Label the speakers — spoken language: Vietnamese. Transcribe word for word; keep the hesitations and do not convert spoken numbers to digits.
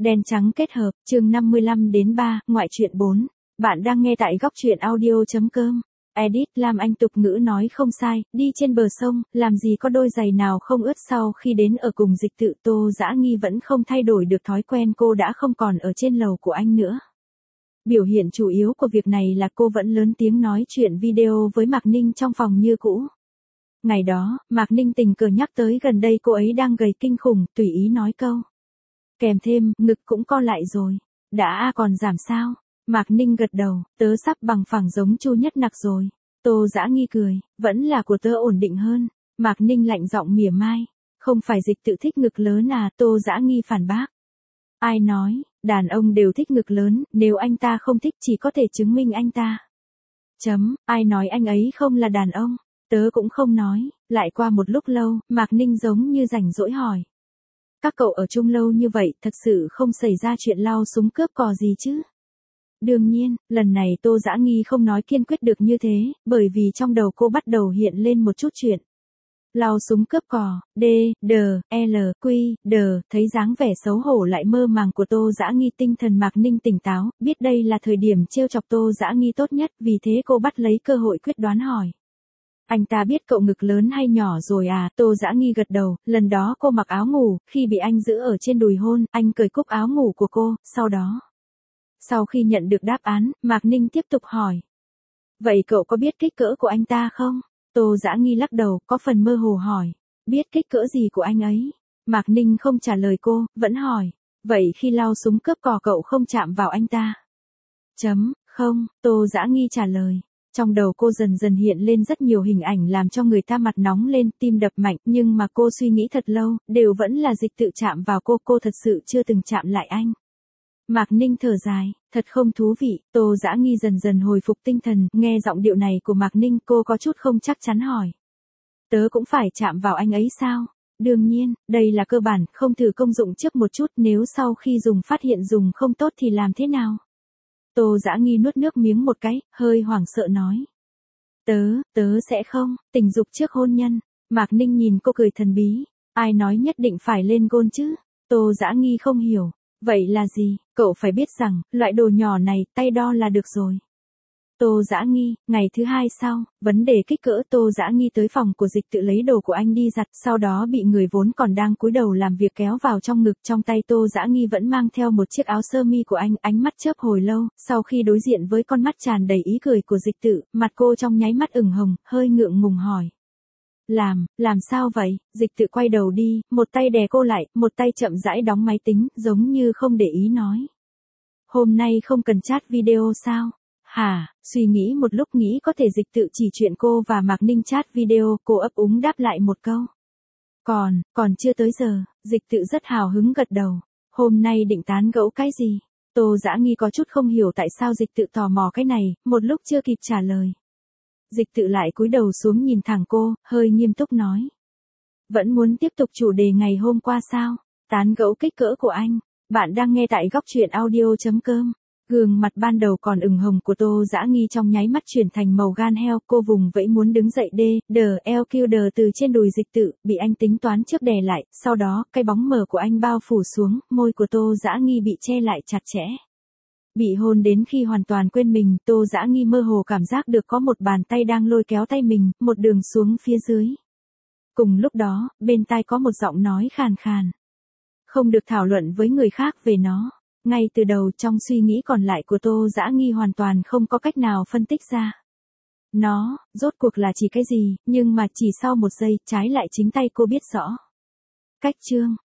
Speaker 1: Đen trắng kết hợp, chương năm mươi lăm đến ba, ngoại truyện bốn. Bạn đang nghe tại góc truyện audio.com. Edit Lam Anh tục ngữ nói không sai, đi trên bờ sông, làm gì có đôi giày nào không ướt. Sau khi đến ở cùng Dịch Tự, Tô Dã Nghi vẫn không thay đổi được thói quen cô đã không còn ở trên lầu của anh nữa. Biểu hiện chủ yếu của việc này là cô vẫn lớn tiếng nói chuyện video với Mạc Ninh trong phòng như cũ. Ngày đó, Mạc Ninh tình cờ nhắc tới gần đây cô ấy đang gầy kinh khủng, tùy ý nói câu. Kèm thêm, ngực cũng co lại rồi. Đã còn giảm sao? Mạc Ninh gật đầu, tớ sắp bằng phẳng giống Chu Nhất Nặc rồi. Tô Dã Nghi cười, vẫn là của tớ ổn định hơn. Mạc Ninh lạnh giọng mỉa mai. Không phải Dịch Tự thích ngực lớn à? Tô Dã Nghi phản bác. Ai nói, đàn ông đều thích ngực lớn, nếu anh ta không thích chỉ có thể chứng minh anh ta. Chấm, ai nói anh ấy không là đàn ông? Tớ cũng không nói. Lại qua một lúc lâu, Mạc Ninh giống như rảnh rỗi hỏi. Các cậu ở chung lâu như vậy, thật sự không xảy ra chuyện lao súng cướp cò gì chứ? Đương nhiên, lần này Tô Dã Nghi không nói kiên quyết được như thế, bởi vì trong đầu cô bắt đầu hiện lên một chút chuyện. Lao súng cướp cò, D, D, L, Q, D, thấy dáng vẻ xấu hổ lại mơ màng của Tô Dã Nghi, tinh thần Mạc Ninh tỉnh táo, biết đây là thời điểm trêu chọc Tô Dã Nghi tốt nhất, vì thế cô bắt lấy cơ hội quyết đoán hỏi. Anh ta biết cậu ngực lớn hay nhỏ rồi à? Tô Dã Nghi gật đầu, lần đó cô mặc áo ngủ, khi bị anh giữ ở trên đùi hôn, anh cởi cúc áo ngủ của cô, sau đó. Sau khi nhận được đáp án, Mạc Ninh tiếp tục hỏi. Vậy cậu có biết kích cỡ của anh ta không? Tô Dã Nghi lắc đầu, có phần mơ hồ hỏi. Biết kích cỡ gì của anh ấy? Mạc Ninh không trả lời cô, vẫn hỏi. Vậy khi lao súng cướp cò cậu không chạm vào anh ta? Chấm, không, Tô Dã Nghi trả lời. Trong đầu cô dần dần hiện lên rất nhiều hình ảnh làm cho người ta mặt nóng lên, tim đập mạnh, nhưng mà cô suy nghĩ thật lâu, đều vẫn là Dịch Tự chạm vào cô, cô thật sự chưa từng chạm lại anh. Mạc Ninh thở dài, thật không thú vị. Tô Dã Nghi dần dần hồi phục tinh thần, nghe giọng điệu này của Mạc Ninh, cô có chút không chắc chắn hỏi. Tớ cũng phải chạm vào anh ấy sao? Đương nhiên, đây là cơ bản, không thử công dụng trước một chút, nếu sau khi dùng phát hiện dùng không tốt thì làm thế nào? Tô Dã Nghi nuốt nước miếng một cái, hơi hoảng sợ nói. Tớ, tớ sẽ không, tình dục trước hôn nhân. Mạc Ninh nhìn cô cười thần bí. Ai nói nhất định phải lên gôn chứ? Tô Dã Nghi không hiểu. Vậy là gì? Cậu phải biết rằng, loại đồ nhỏ này, tay đo là được rồi. Tô Dã Nghi, ngày thứ hai sau, vấn đề kích cỡ. Tô Dã Nghi tới phòng của Dịch Tự lấy đồ của anh đi giặt, sau đó bị người vốn còn đang cúi đầu làm việc kéo vào trong ngực. Trong tay Tô Dã Nghi vẫn mang theo một chiếc áo sơ mi của anh, ánh mắt chớp hồi lâu, sau khi đối diện với con mắt tràn đầy ý cười của Dịch Tự, mặt cô trong nháy mắt ửng hồng, hơi ngượng ngùng hỏi. Làm, làm sao vậy? Dịch Tự quay đầu đi, một tay đè cô lại, một tay chậm rãi đóng máy tính, giống như không để ý nói. Hôm nay không cần chat video sao? Hả? Suy nghĩ một lúc nghĩ có thể Dịch Tự chỉ chuyện cô và Mạc Ninh chat video, cô ấp úng đáp lại một câu. Còn, còn chưa tới giờ. Dịch Tự rất hào hứng gật đầu. Hôm nay định tán gẫu cái gì? Tô Dã Nghi có chút không hiểu tại sao Dịch Tự tò mò cái này, một lúc chưa kịp trả lời. Dịch Tự lại cúi đầu xuống nhìn thẳng cô, hơi nghiêm túc nói. Vẫn muốn tiếp tục chủ đề ngày hôm qua sao? Tán gẫu kích cỡ của anh. Bạn đang nghe tại góc truyện audio.com. Gương mặt ban đầu còn ửng hồng của Tô Dã Nghi trong nháy mắt chuyển thành màu gan heo, cô vùng vẫy muốn đứng dậy. D, D, L, Q, D từ trên đùi Dịch Tự, bị anh tính toán trước đè lại, sau đó, cái bóng mờ của anh bao phủ xuống, môi của Tô Dã Nghi bị che lại chặt chẽ. Bị hôn đến khi hoàn toàn quên mình, Tô Dã Nghi mơ hồ cảm giác được có một bàn tay đang lôi kéo tay mình, một đường xuống phía dưới. Cùng lúc đó, bên tai có một giọng nói khàn khàn. Không được thảo luận với người khác về nó. Ngay từ đầu trong suy nghĩ còn lại của Tô Dã Nghi hoàn toàn không có cách nào phân tích ra. Nó, rốt cuộc là chỉ cái gì, nhưng mà chỉ sau một giây, trái lại chính tay cô biết rõ. Cách chương,